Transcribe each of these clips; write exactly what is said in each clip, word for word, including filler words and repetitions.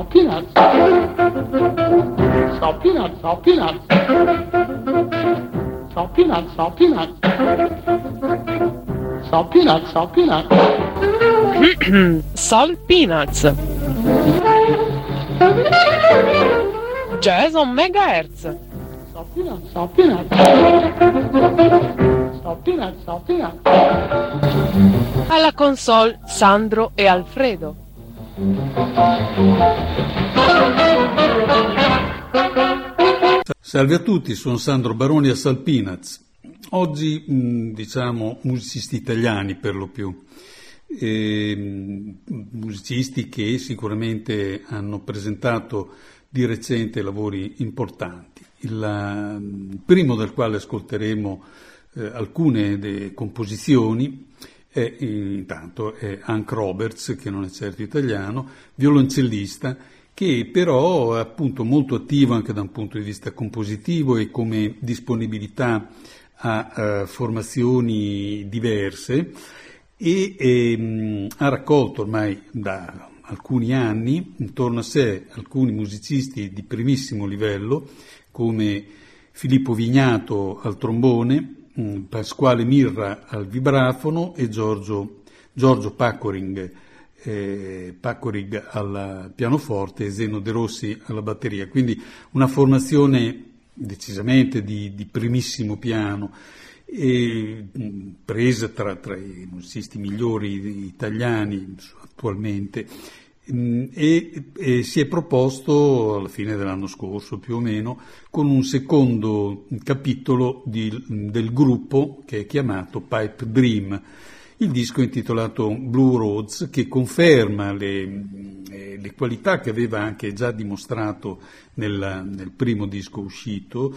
salt peanuts. Salt peanuts, salt peanuts. Salt peanuts, salt peanuts. Salt peanuts, salt peanuts. Salt peanuts. Jason Megahertz. Salt peanuts, salt peanuts. Salt peanuts, salt peanuts. Alla console Sandro e Alfredo. Salve a tutti, sono Sandro Baroni a Salt Peanuts. Oggi mh, diciamo musicisti italiani per lo più, e, mh, musicisti che sicuramente hanno presentato di recente lavori importanti. Il, il primo del quale ascolteremo eh, alcune de composizioni è intanto è Hank Roberts, che non è certo italiano, violoncellista, che però è appunto molto attivo anche da un punto di vista compositivo e come disponibilità a uh, formazioni diverse e ehm, ha raccolto ormai da alcuni anni intorno a sé alcuni musicisti di primissimo livello come Filippo Vignato al trombone, mh, Pasquale Mirra al vibrafono e Giorgio, Giorgio Pacoring, eh, Pacoring al pianoforte e Zeno De Rossi alla batteria. Quindi una formazione decisamente di, di primissimo piano, e, mh, presa tra, tra i musicisti migliori italiani attualmente, mh, e, e si è proposto alla fine dell'anno scorso più o meno con un secondo capitolo di, del gruppo che è chiamato Pipe Dream. Il disco è intitolato Blue Roads, che conferma le, le qualità che aveva anche già dimostrato nel, nel primo disco uscito,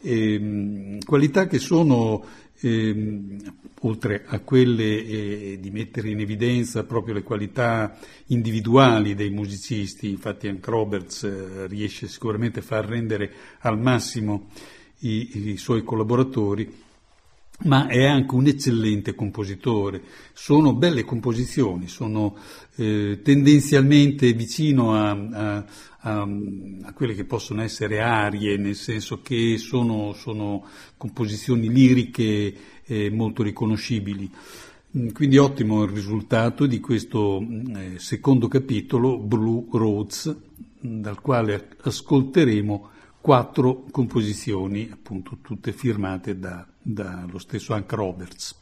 eh, qualità che sono, eh, oltre a quelle eh, di mettere in evidenza proprio le qualità individuali dei musicisti, infatti Hank Roberts eh, riesce sicuramente a far rendere al massimo i, i suoi collaboratori, ma è anche un eccellente compositore. Sono belle composizioni, sono eh, tendenzialmente vicino a, a, a, a quelle che possono essere arie, nel senso che sono, sono composizioni liriche eh, molto riconoscibili. Quindi ottimo il risultato di questo eh, secondo capitolo, Blue Roads, dal quale ascolteremo quattro composizioni, appunto tutte firmate da, dallo stesso Hank Roberts.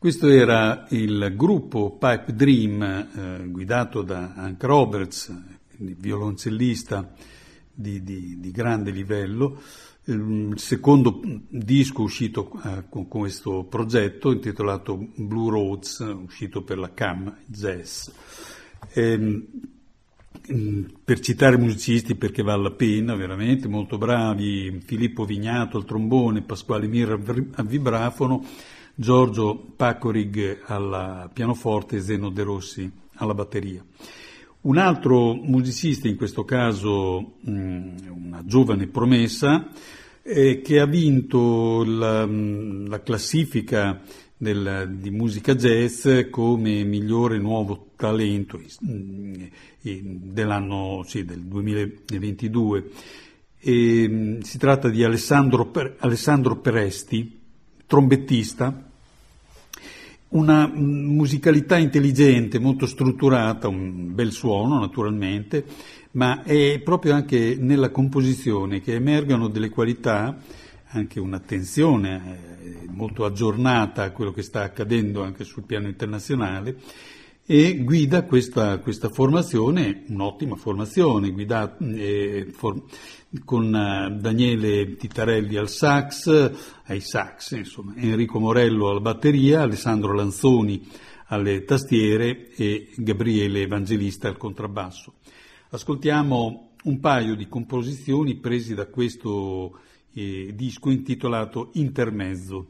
Questo era il gruppo Pipe Dream, eh, guidato da Hank Roberts, violoncellista di, di, di grande livello. Il secondo disco uscito eh, con questo progetto, intitolato Blue Roads, uscito per la Cam Jazz. Ehm, per citare musicisti, perché vale la pena, veramente molto bravi: Filippo Vignato al trombone, Pasquale Mirra al vibrafono, Giorgio Pacorig al pianoforte e Zeno De Rossi alla batteria. Un altro musicista, in questo caso mh, una giovane promessa, eh, che ha vinto la, la classifica del, di musica jazz come migliore nuovo talento mh, dell'anno, sì, del duemilaventidue. E, mh, si tratta di Alessandro, Alessandro Peresti, trombettista. Una musicalità intelligente, molto strutturata, un bel suono naturalmente, ma è proprio anche nella composizione che emergono delle qualità, anche un'attenzione eh, molto aggiornata a quello che sta accadendo anche sul piano internazionale, e guida questa, questa formazione, un'ottima formazione, guidata eh, for, con uh, Daniele Titarelli al sax, ai sax, insomma, Enrico Morello alla batteria, Alessandro Lanzoni alle tastiere e Gabriele Evangelista al contrabbasso. Ascoltiamo un paio di composizioni presi da questo eh, disco intitolato Intermezzo.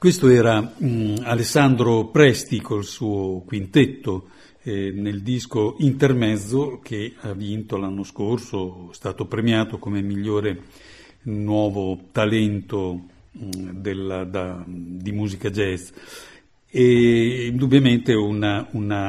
Questo era mh, Alessandro Presti col suo quintetto eh, nel disco Intermezzo, che ha vinto l'anno scorso, è stato premiato come migliore nuovo talento mh, della, da, di musica jazz. E indubbiamente un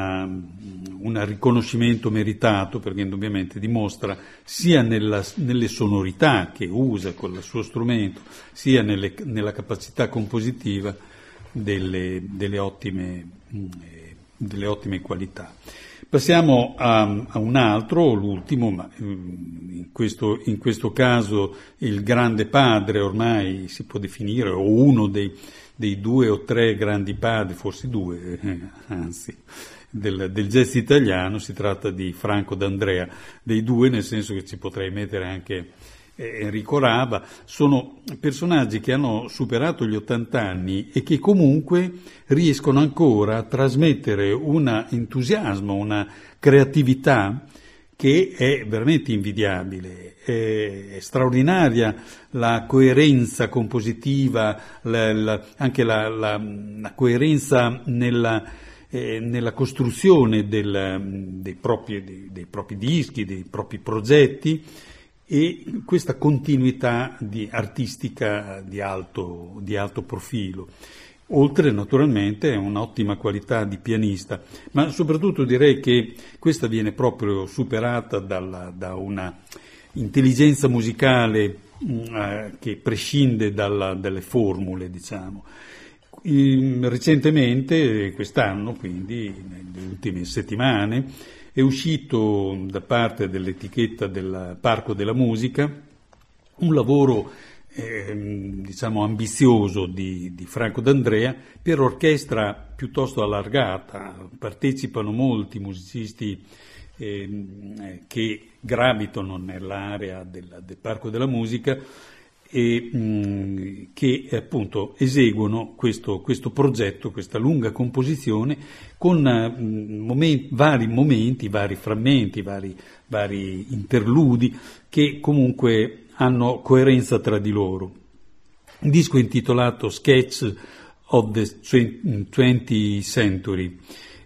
riconoscimento meritato, perché indubbiamente dimostra sia nella, nelle sonorità che usa con il suo strumento, sia nelle, nella capacità compositiva delle, delle, ottime, delle ottime qualità. Passiamo a, a un altro, l'ultimo, ma in questo, in questo caso il grande padre ormai si può definire, o uno dei dei due o tre grandi padri, forse due, eh, anzi, del, del jazz italiano. Si tratta di Franco D'Andrea, dei due nel senso che ci potrei mettere anche eh, Enrico Raba. Sono personaggi che hanno superato gli ottanta anni e che comunque riescono ancora a trasmettere un entusiasmo, una creatività che è veramente invidiabile. È straordinaria la coerenza compositiva, la, la, anche la, la, la coerenza nella, eh, nella costruzione del, dei, propri, dei, dei propri dischi, dei propri progetti, e questa continuità di artistica di alto, di alto profilo. Oltre naturalmente a un'ottima qualità di pianista, ma soprattutto direi che questa viene proprio superata dalla, da una intelligenza musicale mh, che prescinde dalla, dalle formule, diciamo. In, recentemente, quest'anno, quindi nelle ultime settimane, è uscito da parte dell'etichetta del Parco della Musica un lavoro Eh, diciamo ambizioso di, di Franco D'Andrea per orchestra piuttosto allargata. Partecipano molti musicisti eh, che gravitano nell'area del, del Parco della Musica e mh, che appunto eseguono questo, questo progetto, questa lunga composizione con mh, momenti, vari momenti, vari frammenti, vari, vari interludi che comunque hanno coerenza tra di loro. Il disco è intitolato Sketch of the twentieth century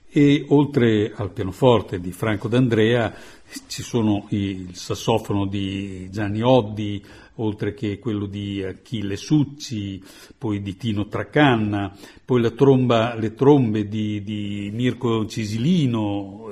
e oltre al pianoforte di Franco D'Andrea ci sono il sassofono di Gianni Oddi, oltre che quello di Achille Succi, poi di Tino Traccanna, poi la tromba, le trombe di, di Mirko Cisilino,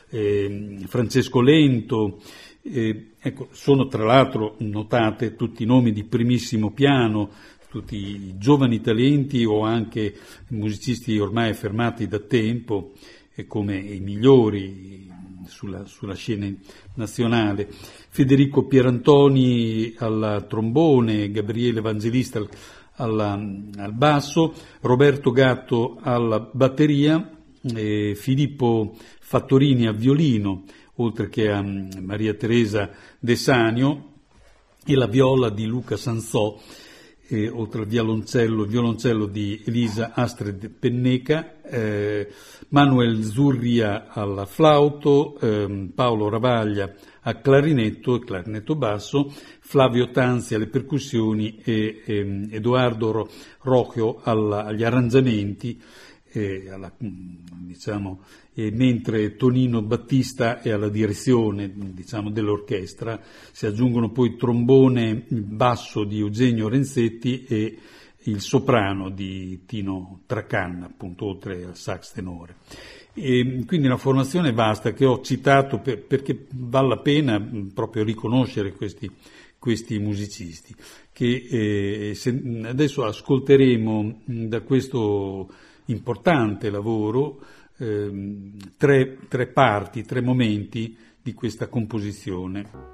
eh, Francesco Lento. Eh, ecco, sono tra l'altro notate tutti i nomi di primissimo piano, tutti i giovani talenti o anche musicisti ormai affermati da tempo, eh, come i migliori sulla, sulla scena nazionale. Federico Pierantoni al trombone, Gabriele Evangelista al, alla, al basso, Roberto Gatto alla batteria, eh, Filippo Fattorini al violino, oltre che a Maria Teresa De Sanio, e la viola di Luca Sanzò, eh, oltre al violoncello, il violoncello di Elisa Astrid Penneca, eh, Manuel Zurria al flauto, eh, Paolo Ravaglia al clarinetto e clarinetto basso, Flavio Tanzi alle percussioni e eh, Edoardo Rocchio alla, agli arrangiamenti, eh, alla, diciamo, e mentre Tonino Battista è alla direzione, diciamo, dell'orchestra. Si aggiungono poi trombone basso di Eugenio Renzetti e il soprano di Tino Traccanna, appunto, oltre al sax tenore. E quindi una formazione vasta che ho citato per, perché vale la pena proprio riconoscere questi, questi musicisti, che eh, se, adesso ascolteremo da questo importante lavoro eh, tre, tre parti, tre momenti di questa composizione.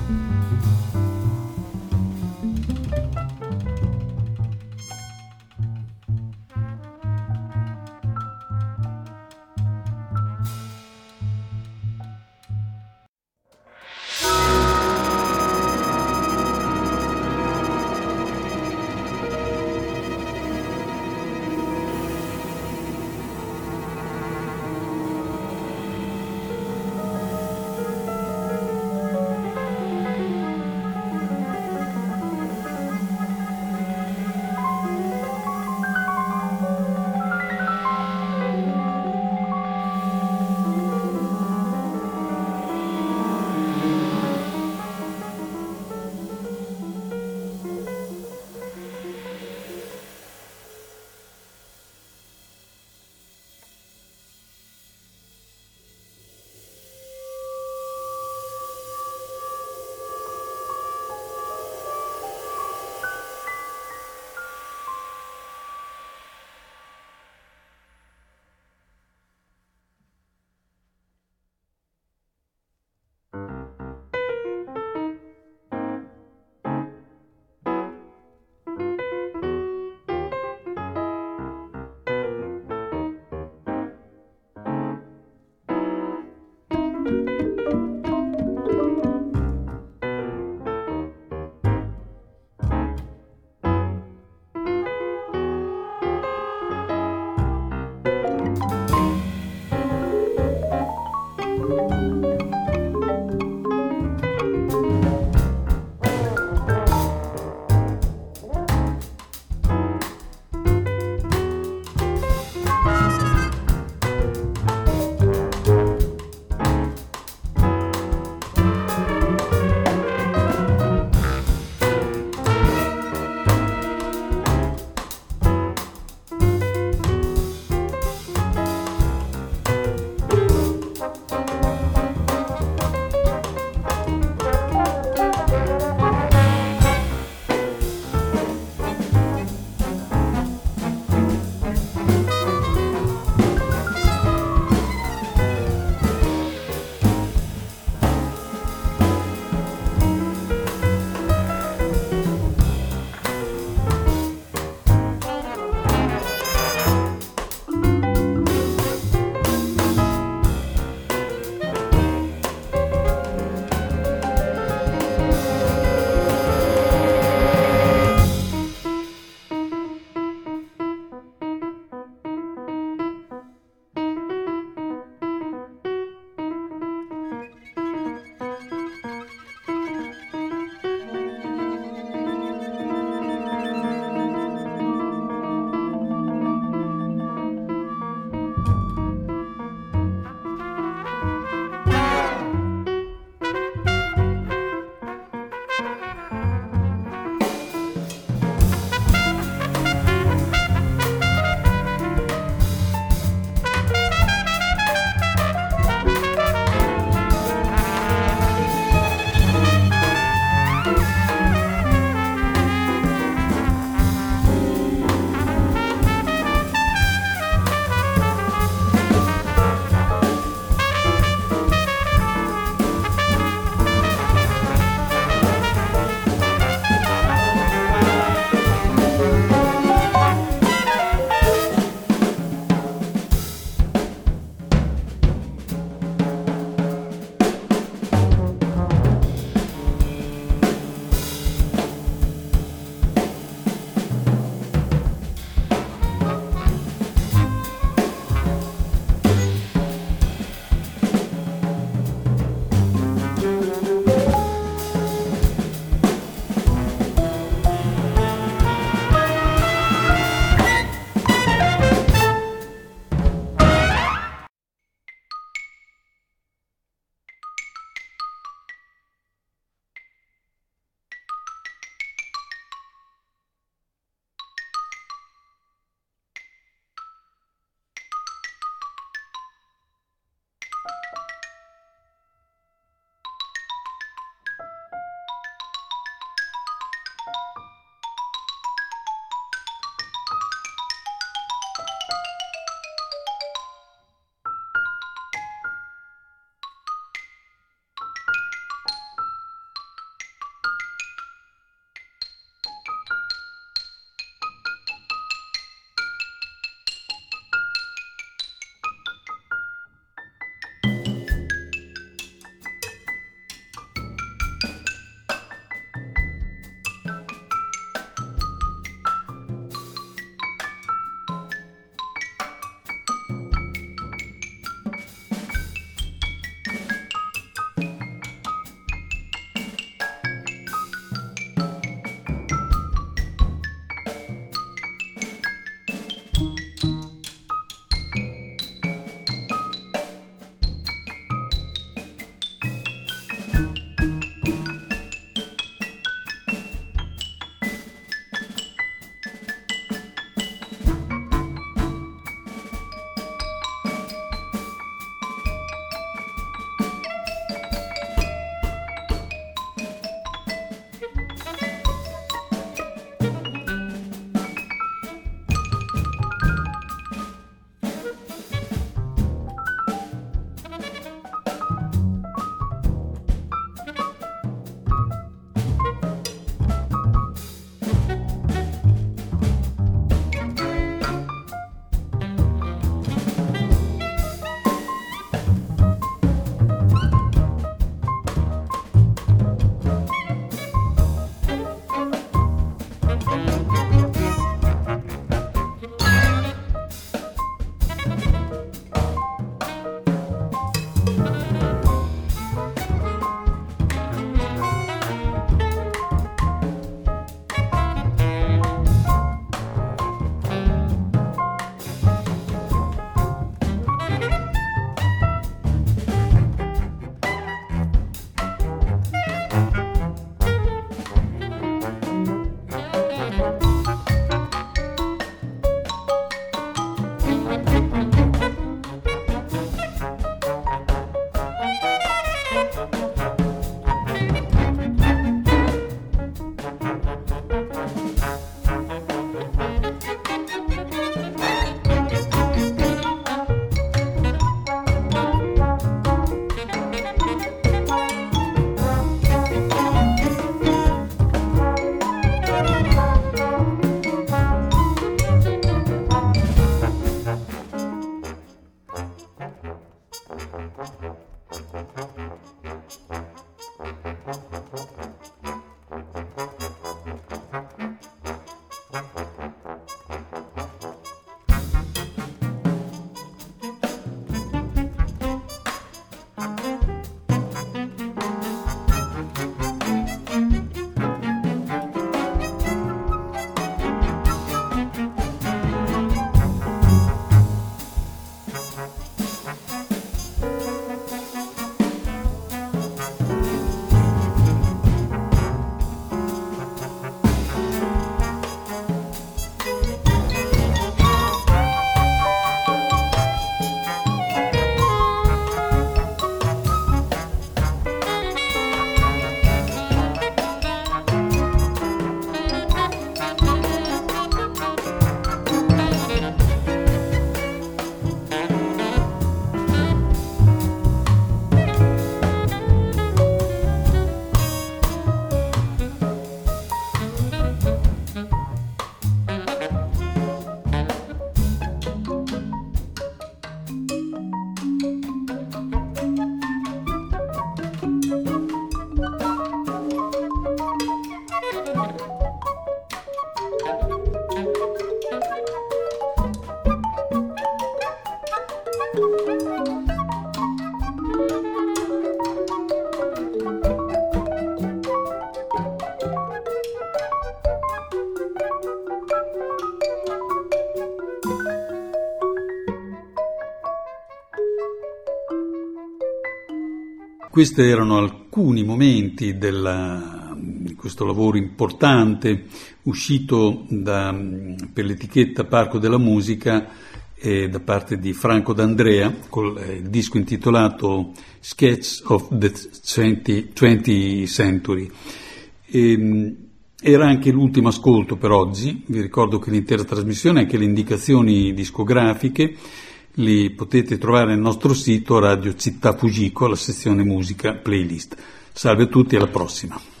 Questi erano alcuni momenti della, di questo lavoro importante uscito da, per l'etichetta Parco della Musica eh, da parte di Franco D'Andrea, col eh, il disco intitolato Sketch of the twentieth Century. E, era anche l'ultimo ascolto per oggi. Vi ricordo che l'intera trasmissione, anche le indicazioni discografiche, li potete trovare nel nostro sito Radio Città Fujiko, la sezione musica playlist. Salve a tutti, alla prossima.